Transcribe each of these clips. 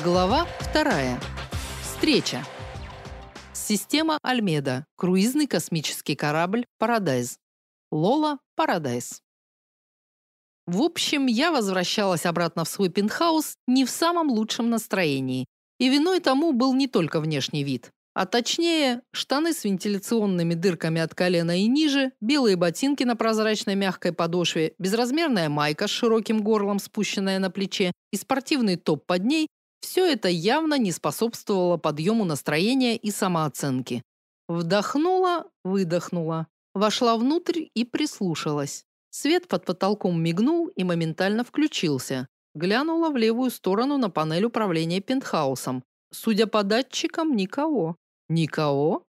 Глава 2. Встреча. Система Альмеда. Круизный космический корабль Парадайз. Лола Парадайз. В общем, я возвращалась обратно в свой пентхаус не в самом лучшем настроении. И виной тому был не только внешний вид. А точнее, штаны с вентиляционными дырками от колена и ниже, белые ботинки на прозрачной мягкой подошве, безразмерная майка с широким горлом, спущенная на плече, и спортивный топ под ней – все это явно не способствовало подъему настроения и самооценки. Вдохнула, выдохнула, вошла внутрь и прислушалась. Свет под потолком мигнул и моментально включился. Глянула в левую сторону на панель управления пентхаусом. Судя по датчикам, никого. Никого?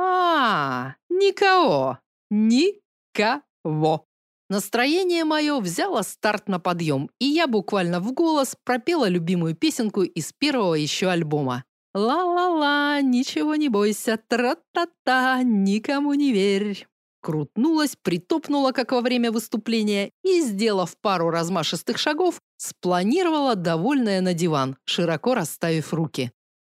Никого. Никого. Настроение мое взяло старт на подъем, и я буквально в голос пропела любимую песенку из первого еще альбома. «Ла-ла-ла, ничего не бойся, тра-та-та, никому не верь». Крутнулась, притопнула, как во время выступления, и, сделав пару размашистых шагов, спланировала, довольная, на диван, широко расставив руки.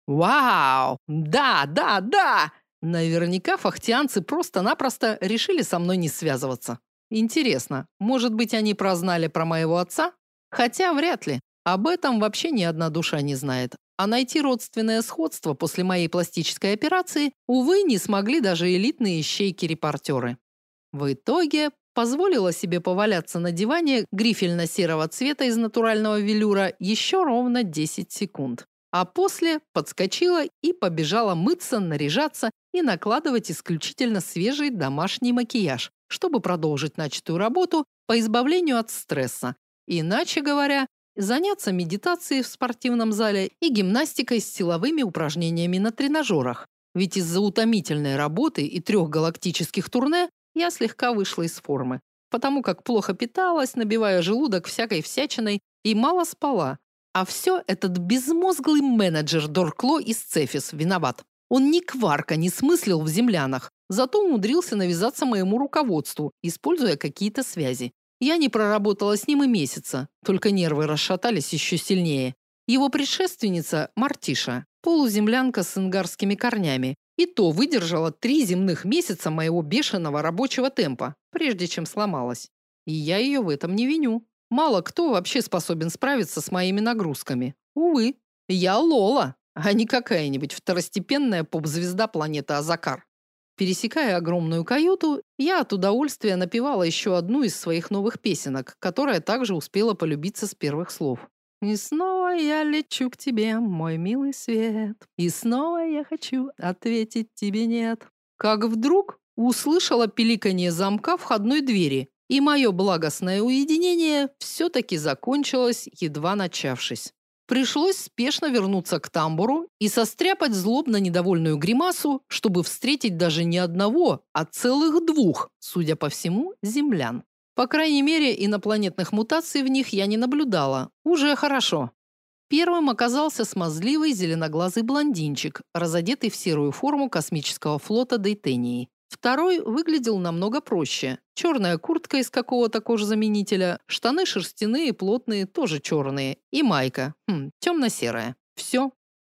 «Вау! Да, да, да!» Наверняка фахтианцы просто-напросто решили со мной не связываться. Интересно, может быть, они прознали про моего отца? Хотя вряд ли. Об этом вообще ни одна душа не знает. А найти родственное сходство после моей пластической операции, увы, не смогли даже элитные ищейки-репортеры. В итоге позволила себе поваляться на диване грифельно-серого цвета из натурального велюра еще ровно 10 секунд. А после подскочила и побежала мыться, наряжаться и накладывать исключительно свежий домашний макияж, чтобы продолжить начатую работу по избавлению от стресса. Иначе говоря, заняться медитацией в спортивном зале и гимнастикой с силовыми упражнениями на тренажерах. Ведь из-за утомительной работы и 3 галактических турне я слегка вышла из формы, потому как плохо питалась, набивая желудок всякой всячиной, и мало спала. А все этот безмозглый менеджер Доркло из Цефис виноват. Он ни кварка не смыслил в землянах, зато умудрился навязаться моему руководству, используя какие-то связи. Я не проработала с ним и месяца, только нервы расшатались еще сильнее. Его предшественница Мартиша, полуземлянка с ингарскими корнями, и то выдержала 3 земных месяца моего бешеного рабочего темпа, прежде чем сломалась. И я ее в этом не виню. Мало кто вообще способен справиться с моими нагрузками. Увы, я Лола, а не какая-нибудь второстепенная поп-звезда планеты Азакар. Пересекая огромную каюту, я от удовольствия напевала еще одну из своих новых песенок, которая также успела полюбиться с первых слов. «И снова я лечу к тебе, мой милый свет, и снова я хочу ответить тебе нет». Как вдруг услышала пиликанье замка входной двери, и мое благостное уединение все-таки закончилось, едва начавшись. Пришлось спешно вернуться к тамбуру и состряпать злобно недовольную гримасу, чтобы встретить даже не одного, а целых 2, судя по всему, землян. По крайней мере, инопланетных мутаций в них я не наблюдала. Уже хорошо. Первым оказался смазливый зеленоглазый блондинчик, разодетый в серую форму космического флота Дейтении. Второй выглядел намного проще. Черная куртка из какого-то кожзаменителя, штаны шерстяные, плотные, тоже черные, и майка, темно-серая. Все.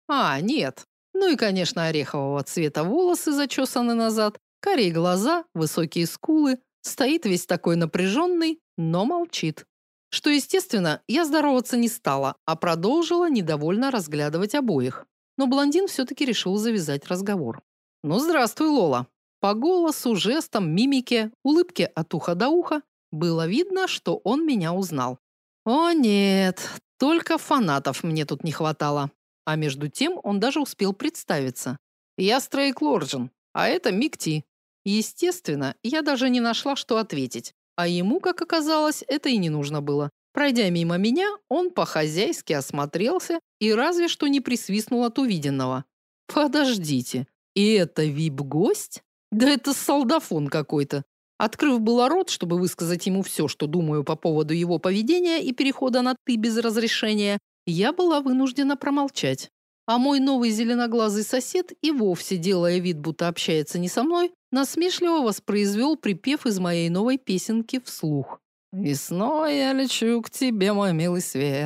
Нет. Ну и, конечно, орехового цвета волосы зачесаны назад, карие глаза, высокие скулы. Стоит весь такой напряженный, но молчит. Что, естественно, я здороваться не стала, а продолжила недовольно разглядывать обоих. Но блондин все-таки решил завязать разговор. «Ну, здравствуй, Лола». По голосу, жестам, мимике, улыбке от уха до уха было видно, что он меня узнал. О нет, только фанатов мне тут не хватало. А между тем он даже успел представиться. Я Стрейк Лорджин, а это Микти. Естественно, я даже не нашла, что ответить. А ему, как оказалось, это и не нужно было. Пройдя мимо меня, он по-хозяйски осмотрелся и разве что не присвистнул от увиденного. Подождите, и это вип-гость? Да это солдафон какой-то. Открыв было рот, чтобы высказать ему все, что думаю по поводу его поведения и перехода на «ты» без разрешения, я была вынуждена промолчать. А мой новый зеленоглазый сосед и вовсе, делая вид, будто общается не со мной, насмешливо воспроизвел припев из моей новой песенки вслух. «И снова я лечу к тебе, мой милый свет,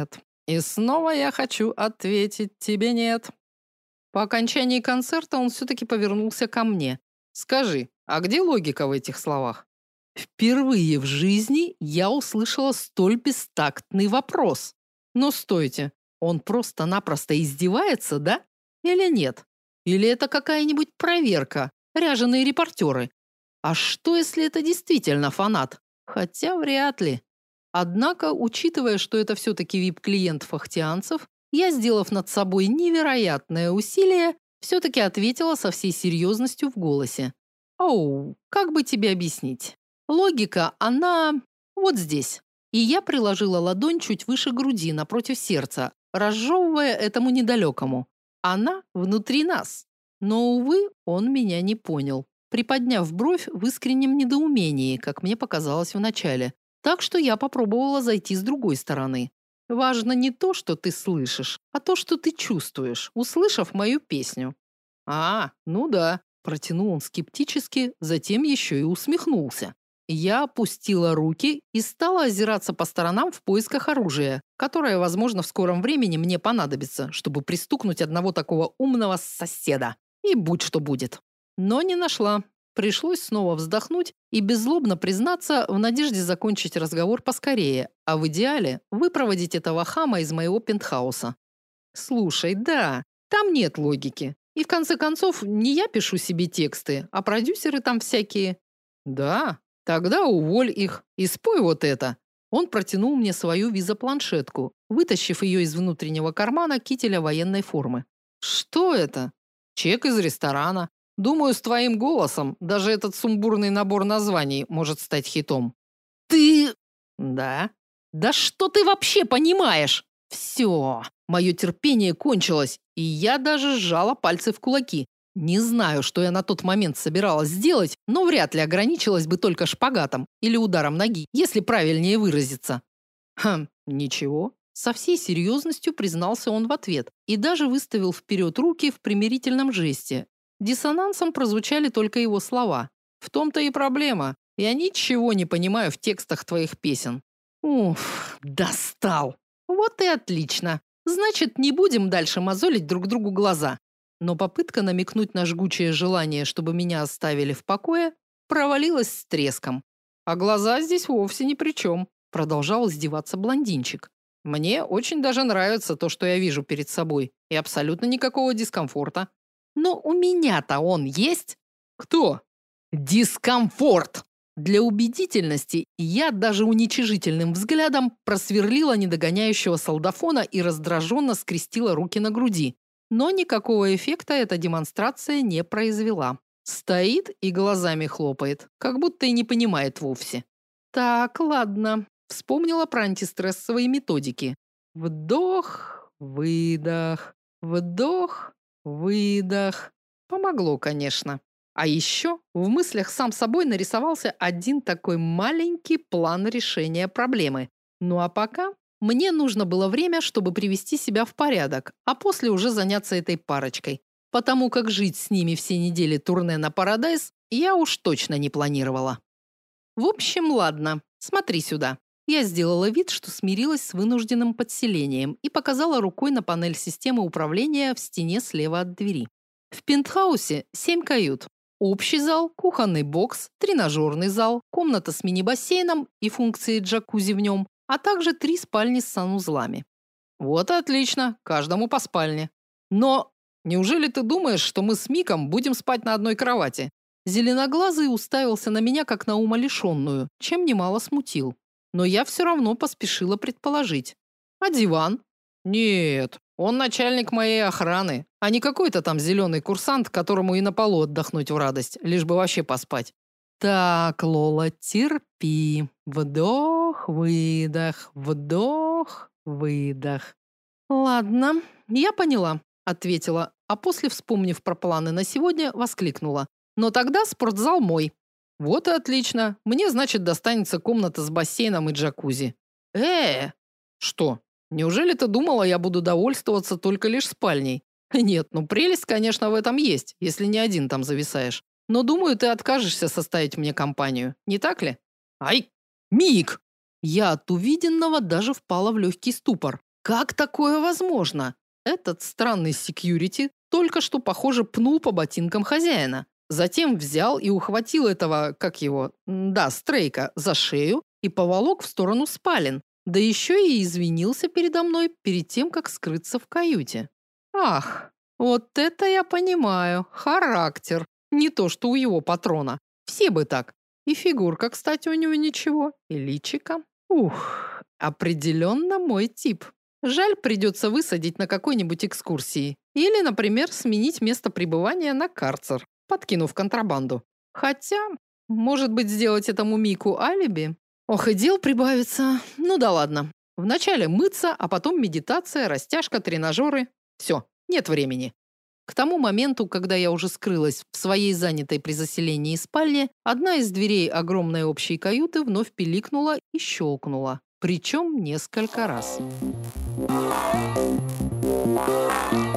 И снова я хочу ответить тебе нет. По окончании концерта он все-таки повернулся ко мне. Скажи, а где логика в этих словах? Впервые в жизни я услышала столь бестактный вопрос. Но стойте, он просто-напросто издевается, да? Или нет? Или это какая-нибудь проверка, ряженые репортеры? А что, если это действительно фанат? Хотя вряд ли. Однако, учитывая, что это все-таки вип-клиент фахтианцев, я, сделав над собой невероятное усилие, все-таки ответила со всей серьезностью в голосе. «Оу, как бы тебе объяснить? Логика, она вот здесь». И я приложила ладонь чуть выше груди, напротив сердца, разжевывая этому недалекому. Она внутри нас. Но, увы, он меня не понял, приподняв бровь в искреннем недоумении, как мне показалось вначале. Так что я попробовала зайти с другой стороны. Важно не то, что ты слышишь, а то, что ты чувствуешь, услышав мою песню. А, ну да, протянул он скептически, затем еще и усмехнулся. Я опустила руки и стала озираться по сторонам в поисках оружия, которое, возможно, в скором времени мне понадобится, чтобы пристукнуть одного такого умного соседа. И будь что будет. Но не нашла. Пришлось снова вздохнуть и беззлобно признаться в надежде закончить разговор поскорее, а в идеале выпроводить этого хама из моего пентхауса. Слушай, да, там нет логики. И в конце концов, не я пишу себе тексты, а продюсеры там всякие. Да, тогда уволь их и спой вот это. Он протянул мне свою визопланшетку, вытащив ее из внутреннего кармана кителя военной формы. Что это? Чек из ресторана. Думаю, с твоим голосом даже этот сумбурный набор названий может стать хитом. Ты... Да? Да что ты вообще понимаешь? Все, мое терпение кончилось, и я даже сжала пальцы в кулаки. Не знаю, что я на тот момент собиралась сделать, но вряд ли ограничилась бы только шпагатом или ударом ноги, если правильнее выразиться. Ничего. Со всей серьезностью признался он в ответ и даже выставил вперед руки в примирительном жесте. Диссонансом прозвучали только его слова. В том-то и проблема. Я ничего не понимаю в текстах твоих песен. Уф, достал. Вот и отлично. Значит, не будем дальше мозолить друг другу глаза. Но попытка намекнуть на жгучее желание, чтобы меня оставили в покое, провалилась с треском. А глаза здесь вовсе ни при чем, продолжал издеваться блондинчик. Мне очень даже нравится то, что я вижу перед собой, и абсолютно никакого дискомфорта. Но у меня-то он есть? Кто? Дискомфорт. Для убедительности я даже уничижительным взглядом просверлила недогоняющего солдафона и раздраженно скрестила руки на груди. Но никакого эффекта эта демонстрация не произвела. Стоит и глазами хлопает, как будто и не понимает вовсе. Так, ладно. Вспомнила про антистрессовые методики. Вдох, выдох, вдох, выдох. Помогло, конечно. А еще в мыслях сам собой нарисовался один такой маленький план решения проблемы. Ну а пока мне нужно было время, чтобы привести себя в порядок, а после уже заняться этой парочкой. Потому как жить с ними все недели турне на Парадайз я уж точно не планировала. В общем, ладно, смотри сюда. Я сделала вид, что смирилась с вынужденным подселением и показала рукой на панель системы управления в стене слева от двери. В пентхаусе 7 кают. Общий зал, кухонный бокс, тренажерный зал, комната с мини-бассейном и функцией джакузи в нем, а также 3 спальни с санузлами. Вот и отлично, каждому по спальне. Но неужели ты думаешь, что мы с Миком будем спать на одной кровати? Зеленоглазый уставился на меня как на умалишенную, чем немало смутил. Но я все равно поспешила предположить. А диван? Нет, он начальник моей охраны, а не какой-то там зеленый курсант, которому и на полу отдохнуть в радость, лишь бы вообще поспать. Так, Лола, терпи. Вдох, выдох, вдох, выдох. Ладно, я поняла, ответила, а после, вспомнив про планы на сегодня, воскликнула. Но тогда спортзал мой. Вот и отлично. Мне, значит, достанется комната с бассейном и джакузи. Что? Неужели ты думала, я буду довольствоваться только лишь спальней? Нет, ну прелесть, конечно, в этом есть, если не один там зависаешь. Но думаю, ты откажешься составить мне компанию, не так ли? Ай, Мик! Я от увиденного даже впала в легкий ступор. Как такое возможно? Этот странный секьюрити только что, похоже, пнул по ботинкам хозяина. Затем взял и ухватил этого, как его, да, Стрейка, за шею и поволок в сторону спален. Да еще и извинился передо мной перед тем, как скрыться в каюте. Ах, вот это я понимаю. Характер. Не то, что у его патрона. Все бы так. И фигурка, кстати, у него ничего. И личико. Ух, определенно мой тип. Жаль, придется высадить на какой-нибудь экскурсии. Или, например, сменить место пребывания на карцер, подкинув контрабанду. Хотя, может быть, сделать этому Мику алиби? Ох, и дел прибавится. Ну да ладно. Вначале мыться, а потом медитация, растяжка, тренажеры. Все, нет времени. К тому моменту, когда я уже скрылась в своей занятой при заселении спальне, одна из дверей огромной общей каюты вновь пиликнула и щелкнула. Причем несколько раз.